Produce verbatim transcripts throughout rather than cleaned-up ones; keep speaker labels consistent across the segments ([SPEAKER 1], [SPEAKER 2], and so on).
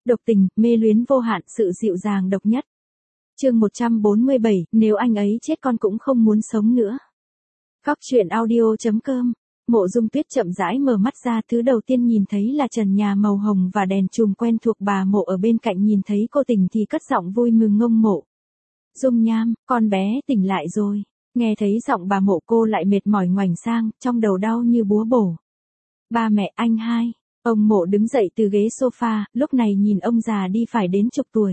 [SPEAKER 1] độc tình, mê luyến vô hạn, sự dịu dàng độc nhất. Chương một trăm bốn mươi bảy, nếu anh ấy chết con cũng không muốn sống nữa. Cóc truyện audio chấm com. Mộ Dung Tuyết chậm rãi mở mắt ra, thứ đầu tiên nhìn thấy là trần nhà màu hồng và đèn chùm quen thuộc. Bà Mộ ở bên cạnh nhìn thấy cô tỉnh thì cất giọng vui mừng ngông Mộ Dung Nham, con bé tỉnh lại rồi. Nghe thấy giọng bà Mộ cô lại mệt mỏi ngoảnh sang, trong đầu đau như búa bổ. Ba mẹ anh hai. Ông Mộ đứng dậy từ ghế sofa, lúc này nhìn ông già đi phải đến chục tuổi.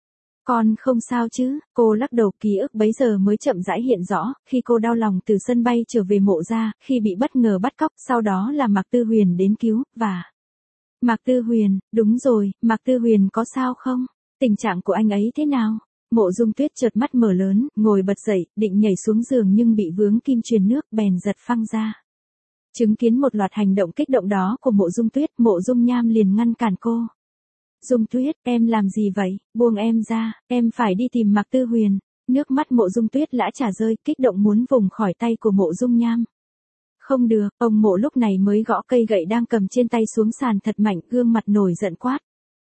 [SPEAKER 1] Con không sao chứ? Cô lắc đầu, ký ức bấy giờ mới chậm rãi hiện rõ, khi cô đau lòng từ sân bay trở về Mộ gia, khi bị bất ngờ bắt cóc, sau đó là Mạc Tư Huyền đến cứu, và... Mạc Tư Huyền, đúng rồi, Mạc Tư Huyền có sao không? Tình trạng của anh ấy thế nào? Mộ Dung Tuyết chợt mắt mở lớn, ngồi bật dậy, định nhảy xuống giường nhưng bị vướng kim truyền nước, bèn giật phăng ra. Chứng kiến một loạt hành động kích động đó của Mộ Dung Tuyết, Mộ Dung Nham liền ngăn cản cô. Dung Tuyết, em làm gì vậy? Buông em ra, em phải đi tìm Mạc Tư Huyền. Nước mắt Mộ Dung Tuyết lã chả rơi, kích động muốn vùng khỏi tay của Mộ Dung Nham. Không được, ông Mộ lúc này mới gõ cây gậy đang cầm trên tay xuống sàn thật mạnh, gương mặt nổi giận quát.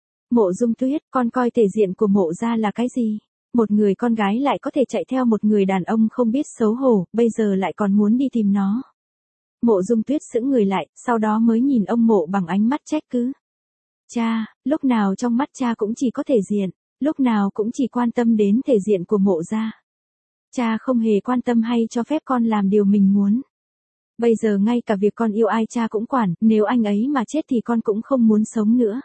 [SPEAKER 1] Mộ Dung Tuyết, con coi thể diện của Mộ gia là cái gì? Một người con gái lại có thể chạy theo một người đàn ông không biết xấu hổ, bây giờ lại còn muốn đi tìm nó. Mộ Dung Tuyết sững người lại, sau đó mới nhìn ông Mộ bằng ánh mắt trách cứ. Cha, lúc nào trong mắt cha cũng chỉ có thể diện, lúc nào cũng chỉ quan tâm đến thể diện của Mộ gia. Cha không hề quan tâm hay cho phép con làm điều mình muốn. Bây giờ ngay cả việc con yêu ai cha cũng quản, nếu anh ấy mà chết thì con cũng không muốn sống nữa.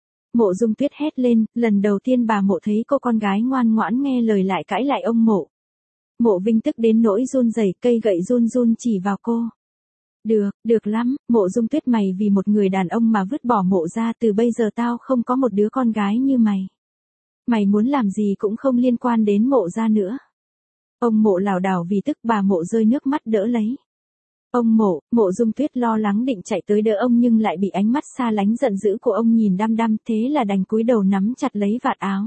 [SPEAKER 1] Mộ Dung Tuyết hét lên, lần đầu tiên bà Mộ thấy cô con gái ngoan ngoãn nghe lời lại cãi lại ông Mộ. Mộ Vinh tức đến nỗi run rẩy, cây gậy run run chỉ vào cô. Được, được lắm, Mộ Dung Tuyết, mày vì một người đàn ông mà vứt bỏ Mộ gia, từ bây giờ tao không có một đứa con gái như mày. Mày muốn làm gì cũng không liên quan đến Mộ gia nữa. Ông Mộ lảo đảo vì tức, bà Mộ rơi nước mắt đỡ lấy. Ông Mộ, Mộ Dung Tuyết lo lắng định chạy tới đỡ ông nhưng lại bị ánh mắt xa lánh giận dữ của ông nhìn đăm đăm, thế là đành cúi đầu nắm chặt lấy vạt áo.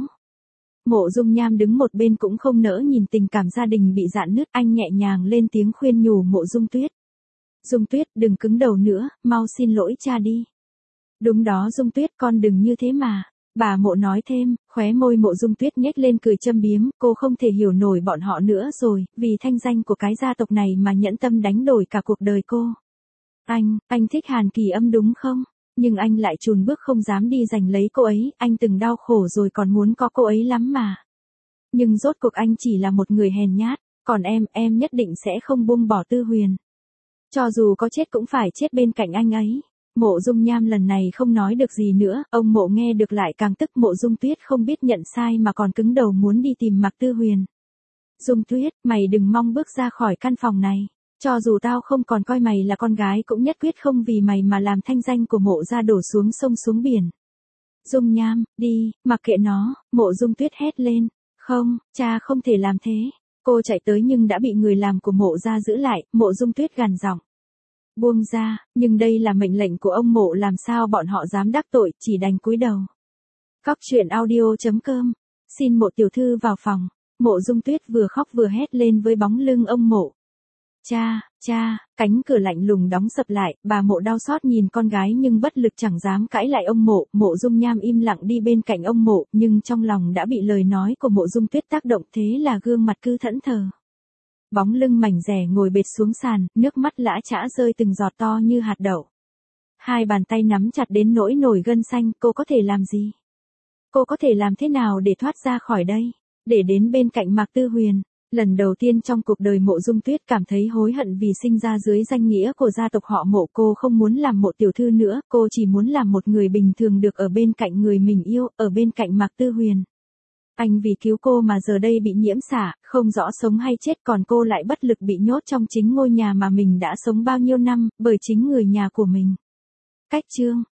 [SPEAKER 1] Mộ Dung Nham đứng một bên cũng không nỡ nhìn tình cảm gia đình bị rạn nứt, anh nhẹ nhàng lên tiếng khuyên nhủ Mộ Dung Tuyết. Dung Tuyết, đừng cứng đầu nữa, mau xin lỗi cha đi. Đúng đó Dung Tuyết, con đừng như thế mà. Bà Mộ nói thêm, khóe môi Mộ Dung Tuyết nhếch lên cười châm biếm, cô không thể hiểu nổi bọn họ nữa rồi, vì thanh danh của cái gia tộc này mà nhẫn tâm đánh đổi cả cuộc đời cô. Anh, anh thích Hàn Kỳ Âm đúng không? Nhưng anh lại chùn bước không dám đi giành lấy cô ấy, anh từng đau khổ rồi còn muốn có cô ấy lắm mà. Nhưng rốt cuộc anh chỉ là một người hèn nhát, còn em, em nhất định sẽ không buông bỏ Tư Huyền. Cho dù có chết cũng phải chết bên cạnh anh ấy. Mộ Dung Nham lần này không nói được gì nữa, ông Mộ nghe được lại càng tức. Mộ Dung Tuyết không biết nhận sai mà còn cứng đầu muốn đi tìm Mạc Tư Huyền. Dung Tuyết, mày đừng mong bước ra khỏi căn phòng này. Cho dù tao không còn coi mày là con gái cũng nhất quyết không vì mày mà làm thanh danh của Mộ gia đổ xuống sông xuống biển. Dung Nham, đi, mặc kệ nó, Mộ Dung Tuyết hét lên. Không, cha không thể làm thế. Cô chạy tới nhưng đã bị người làm của Mộ gia giữ lại. Mộ Dung Tuyết gằn giọng. Buông ra, nhưng đây là mệnh lệnh của ông Mộ, làm sao bọn họ dám đắc tội, chỉ đành cúi đầu. Cóc truyện audio chấm com. Xin Mộ tiểu thư vào phòng. Mộ Dung Tuyết vừa khóc vừa hét lên với bóng lưng ông Mộ. Cha, cha, cánh cửa lạnh lùng đóng sập lại, bà Mộ đau xót nhìn con gái nhưng bất lực chẳng dám cãi lại ông Mộ. Mộ Dung Nham im lặng đi bên cạnh ông Mộ, nhưng trong lòng đã bị lời nói của Mộ Dung Tuyết tác động, thế là gương mặt cứ thẫn thờ. Bóng lưng mảnh dẻ ngồi bệt xuống sàn, nước mắt lã chã rơi từng giọt to như hạt đậu. Hai bàn tay nắm chặt đến nỗi nổi gân xanh, cô có thể làm gì? Cô có thể làm thế nào để thoát ra khỏi đây? Để đến bên cạnh Mạc Tư Huyền. Lần đầu tiên trong cuộc đời Mộ Dung Tuyết cảm thấy hối hận vì sinh ra dưới danh nghĩa của gia tộc họ Mộ. Cô không muốn làm Mộ tiểu thư nữa, cô chỉ muốn làm một người bình thường được ở bên cạnh người mình yêu, ở bên cạnh Mạc Tư Huyền. Anh vì cứu cô mà giờ đây bị nhiễm xả, không rõ sống hay chết, còn cô lại bất lực bị nhốt trong chính ngôi nhà mà mình đã sống bao nhiêu năm, bởi chính người nhà của mình. Cách chương